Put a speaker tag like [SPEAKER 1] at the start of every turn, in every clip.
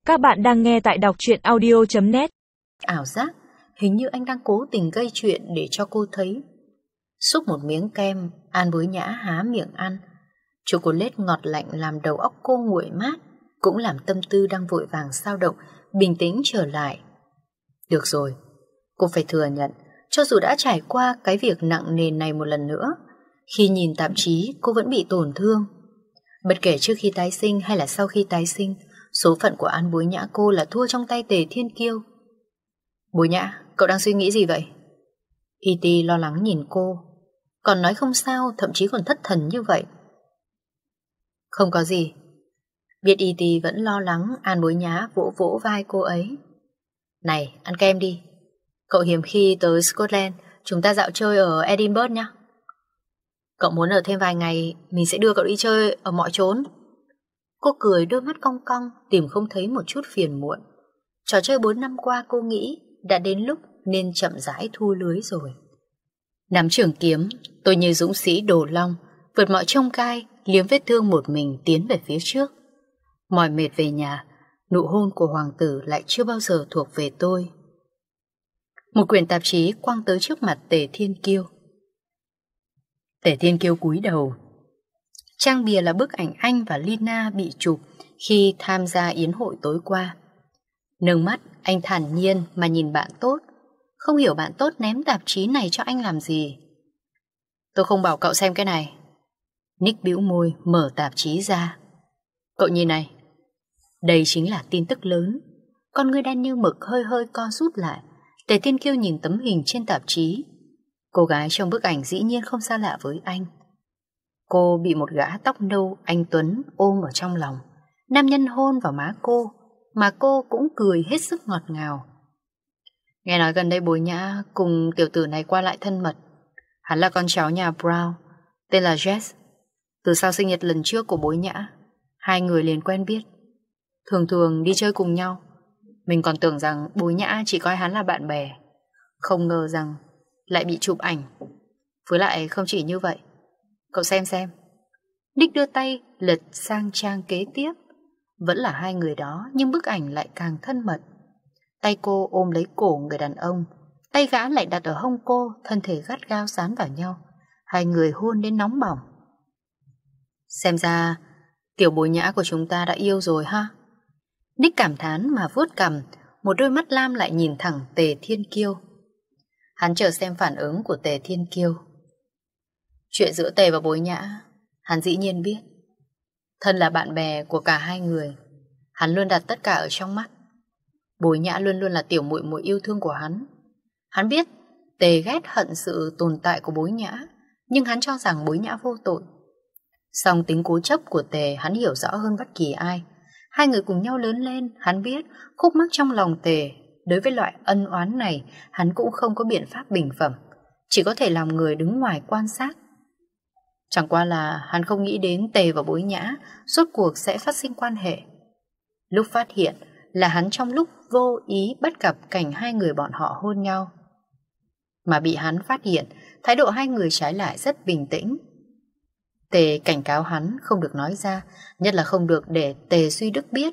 [SPEAKER 1] Các bạn đang nghe tại đọc truyện audio.net.
[SPEAKER 2] Ảo giác, hình như anh đang cố tình gây chuyện để cho cô thấy. Xúc một miếng kem, An Bối Nhã há miệng ăn. Chocolate ngọt lạnh làm đầu óc cô nguội mát, cũng làm tâm tư đang vội vàng xao động bình tĩnh trở lại. Được rồi, cô phải thừa nhận, cho dù đã trải qua cái việc nặng nề này một lần nữa, khi nhìn tạp chí cô vẫn bị tổn thương. Bất kể trước khi tái sinh hay là sau khi tái sinh, số phận của An Bối Nhã cô là thua trong tay Tề Thiên Kiêu. Bối Nhã, cậu đang suy nghĩ gì vậy? E.T. lo lắng nhìn cô, còn nói không sao, thậm chí còn thất thần như vậy. Không có gì. Biết E.T. vẫn lo lắng, An Bối Nhã vỗ vỗ vai cô ấy. Này, ăn kem đi. Cậu hiếm khi tới Scotland, chúng ta dạo chơi ở Edinburgh nhé. Cậu muốn ở thêm vài ngày, mình sẽ đưa cậu đi chơi ở mọi chốn. Cô cười đôi mắt cong cong, tìm không thấy một chút phiền muộn. Trò chơi 4 năm qua cô nghĩ đã đến lúc nên chậm rãi thu lưới rồi. Nắm trường kiếm, tôi như dũng sĩ Đồ Long, vượt mọi chông gai, liếm vết thương một mình tiến về phía trước. Mỏi mệt về nhà, nụ hôn của hoàng tử lại chưa bao giờ thuộc về tôi. Một quyển tạp chí quăng tới trước mặt Tề Thiên Kiêu. Tề Thiên Kiêu cúi đầu. Trang bìa là bức ảnh anh và Lina bị chụp khi tham gia yến hội tối qua. Nâng mắt, anh thản nhiên mà nhìn bạn tốt. Không hiểu bạn tốt ném tạp chí này cho anh làm gì. Tôi không bảo cậu xem cái này. Nick bĩu môi mở tạp chí ra. Cậu nhìn này. Đây chính là tin tức lớn. Con người đen như mực hơi hơi co rút lại. Tề Thiên Kiêu nhìn tấm hình trên tạp chí. Cô gái trong bức ảnh dĩ nhiên không xa lạ với anh. Cô bị một gã tóc nâu anh tuấn ôm ở trong lòng. Nam nhân hôn vào má cô, mà cô cũng cười hết sức ngọt ngào. Nghe nói gần đây Bối Nhã cùng tiểu tử này qua lại thân mật. Hắn là con cháu nhà Brown, tên là Jess. Từ sau sinh nhật lần trước của Bối Nhã, hai người liền quen biết, thường thường đi chơi cùng nhau. Mình còn tưởng rằng Bối Nhã chỉ coi hắn là bạn bè, không ngờ rằng lại bị chụp ảnh. Với lại không chỉ như vậy. Cậu xem. Nick đưa tay lật sang trang kế tiếp. Vẫn là hai người đó, nhưng bức ảnh lại càng thân mật. Tay cô ôm lấy cổ người đàn ông, tay gã lại đặt ở hông cô, thân thể gắt gao dán vào nhau. Hai người hôn đến nóng bỏng. Xem ra tiểu Bối Nhã của chúng ta đã yêu rồi ha. Nick cảm thán mà vuốt cằm, một đôi mắt lam lại nhìn thẳng Tề Thiên Kiêu. Hắn chờ xem phản ứng của Tề Thiên Kiêu. Chuyện giữa Tề và Bối Nhã hắn dĩ nhiên biết. Thân là bạn bè của cả hai người, hắn luôn đặt tất cả ở trong mắt. Bối Nhã luôn luôn là tiểu muội muội yêu thương của hắn. Hắn biết Tề ghét hận sự tồn tại của Bối Nhã, nhưng hắn cho rằng Bối Nhã vô tội. Song tính cố chấp của Tề hắn hiểu rõ hơn bất kỳ ai. Hai người cùng nhau lớn lên, hắn biết khúc mắc trong lòng Tề. Đối với loại ân oán này, hắn cũng không có biện pháp bình phẩm, chỉ có thể làm người đứng ngoài quan sát. Chẳng qua là hắn không nghĩ đến Tề và Bối Nhã rốt cuộc sẽ phát sinh quan hệ. Lúc phát hiện là hắn trong lúc vô ý bắt gặp cảnh hai người bọn họ hôn nhau. Mà bị hắn phát hiện, thái độ hai người trái lại rất bình tĩnh. Tề cảnh cáo hắn không được nói ra, nhất là không được để Tề Duy Đức biết.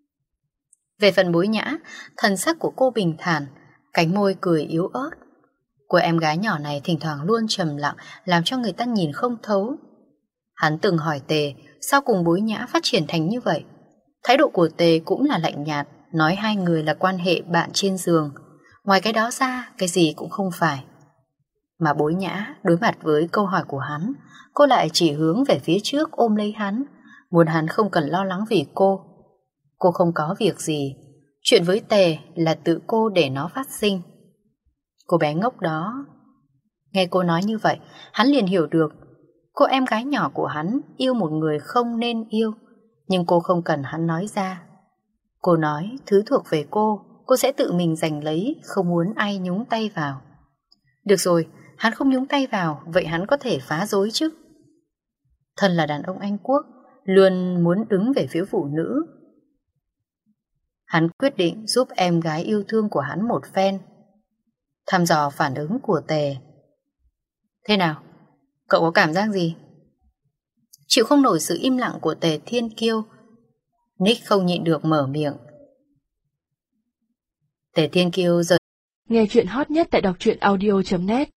[SPEAKER 2] Về phần Bối Nhã, thần sắc của cô bình thản, cánh môi cười yếu ớt. Cô em gái nhỏ này thỉnh thoảng luôn trầm lặng, làm cho người ta nhìn không thấu. Hắn từng hỏi Tề sao cùng Bối Nhã phát triển thành như vậy. Thái độ của Tề cũng là lạnh nhạt, nói hai người là quan hệ bạn trên giường. Ngoài cái đó ra, cái gì cũng không phải. Mà Bối Nhã đối mặt với câu hỏi của hắn, cô lại chỉ hướng về phía trước ôm lấy hắn, muốn hắn không cần lo lắng vì cô. Cô không có việc gì, chuyện với Tề là tự cô để nó phát sinh. Cô bé ngốc đó. Nghe cô nói như vậy, hắn liền hiểu được cô em gái nhỏ của hắn yêu một người không nên yêu, nhưng cô không cần hắn nói ra. Cô nói thứ thuộc về cô sẽ tự mình giành lấy, không muốn ai nhúng tay vào. Được rồi, hắn không nhúng tay vào, vậy hắn có thể phá rối chứ. Thân là đàn ông Anh Quốc, luôn muốn đứng về phía phụ nữ. Hắn quyết định giúp em gái yêu thương của hắn một phen, thăm dò phản ứng của Tề. Thế nào? Cậu có cảm giác gì? Chịu không nổi sự im lặng của Tề Thiên Kiêu, Nick không nhịn được mở miệng. Tề Thiên Kiêu rời.
[SPEAKER 1] Nghe chuyện hot nhất tại đọc truyện audio.net